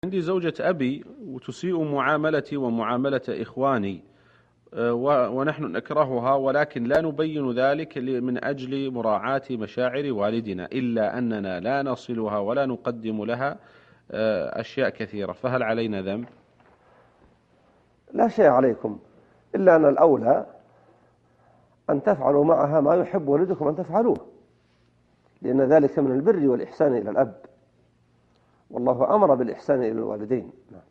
عندي زوجة أبي وتسيء معاملتي ومعاملة إخواني، ونحن نكرهها، ولكن لا نبين ذلك من أجل مراعاة مشاعر والدنا، إلا أننا لا نصلها ولا نقدم لها أشياء كثيرة، فهل علينا ذنب؟ لا شيء عليكم، إلا أن الأولى أن تفعلوا معها ما يحب والدكم أن تفعلوه، لأن ذلك من البر والإحسان إلى الأب، والله أمر بالإحسان إلى الوالدين.